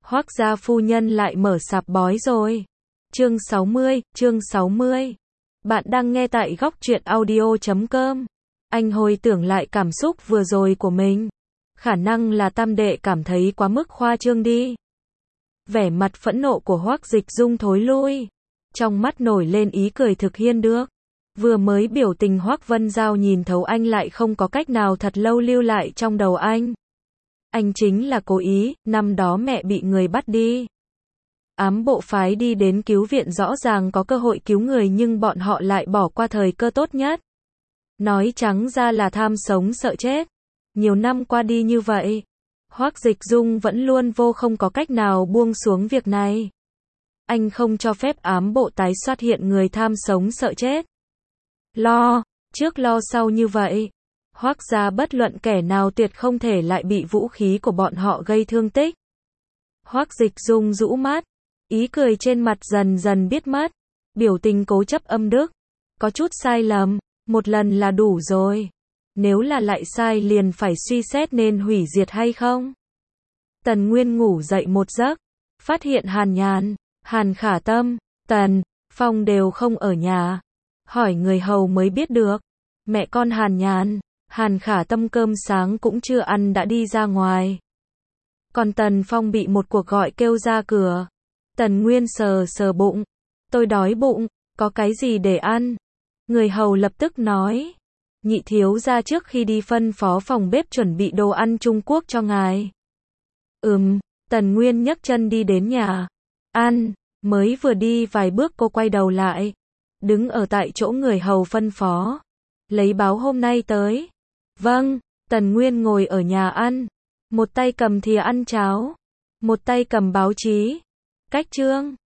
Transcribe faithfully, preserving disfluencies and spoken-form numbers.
Hoác gia phu nhân lại mở sạp bói rồi. Chương sáu mươi, chương sáu mươi. Bạn đang nghe tại góc truyện audio chấm com. Anh hồi tưởng lại cảm xúc vừa rồi của mình. Khả năng là tam đệ cảm thấy quá mức khoa trương đi. Vẻ mặt phẫn nộ của Hoác Dịch Dung thối lui. Trong mắt nổi lên ý cười thực hiên được. Vừa mới biểu tình Hoác Vân Giao nhìn thấu anh lại không có cách nào thật lâu lưu lại trong đầu anh. Anh chính là cố ý, năm đó mẹ bị người bắt đi. Ám bộ phái đi đến cứu viện rõ ràng có cơ hội cứu người nhưng bọn họ lại bỏ qua thời cơ tốt nhất. Nói trắng ra là tham sống sợ chết. Nhiều năm qua đi như vậy, Hoác Dịch Dung vẫn luôn vô không có cách nào buông xuống việc này. Anh không cho phép ám bộ tái xuất hiện người tham sống sợ chết. Lo, trước lo sau như vậy. Hoác gia bất luận kẻ nào tuyệt không thể lại bị vũ khí của bọn họ gây thương tích. Hoác Dịch Dung rũ mắt, ý cười trên mặt dần dần biết mất, biểu tình cố chấp âm đức, có chút sai lầm, một lần là đủ rồi. Nếu là lại sai liền phải suy xét nên hủy diệt hay không. Tần Nguyên ngủ dậy một giấc, phát hiện Hàn Nhàn, Hàn Khả Tâm, Tần Phong đều không ở nhà. Hỏi người hầu mới biết được, mẹ con Hàn Nhàn, Hàn Khả Tâm cơm sáng cũng chưa ăn đã đi ra ngoài. Còn Tần Phong bị một cuộc gọi kêu ra cửa. Tần Nguyên sờ sờ bụng. Tôi đói bụng, có cái gì để ăn? Người hầu lập tức nói. Nhị thiếu gia trước khi đi phân phó phòng bếp chuẩn bị đồ ăn Trung Quốc cho ngài. Ừm, Tần Nguyên nhấc chân đi đến nhà. Ăn, mới vừa đi vài bước cô quay đầu lại. Đứng ở tại chỗ người hầu phân phó. Lấy báo hôm nay tới. Vâng, Tần Nguyên ngồi ở nhà ăn. Một tay cầm thìa ăn cháo. Một tay cầm báo chí. Cách chương.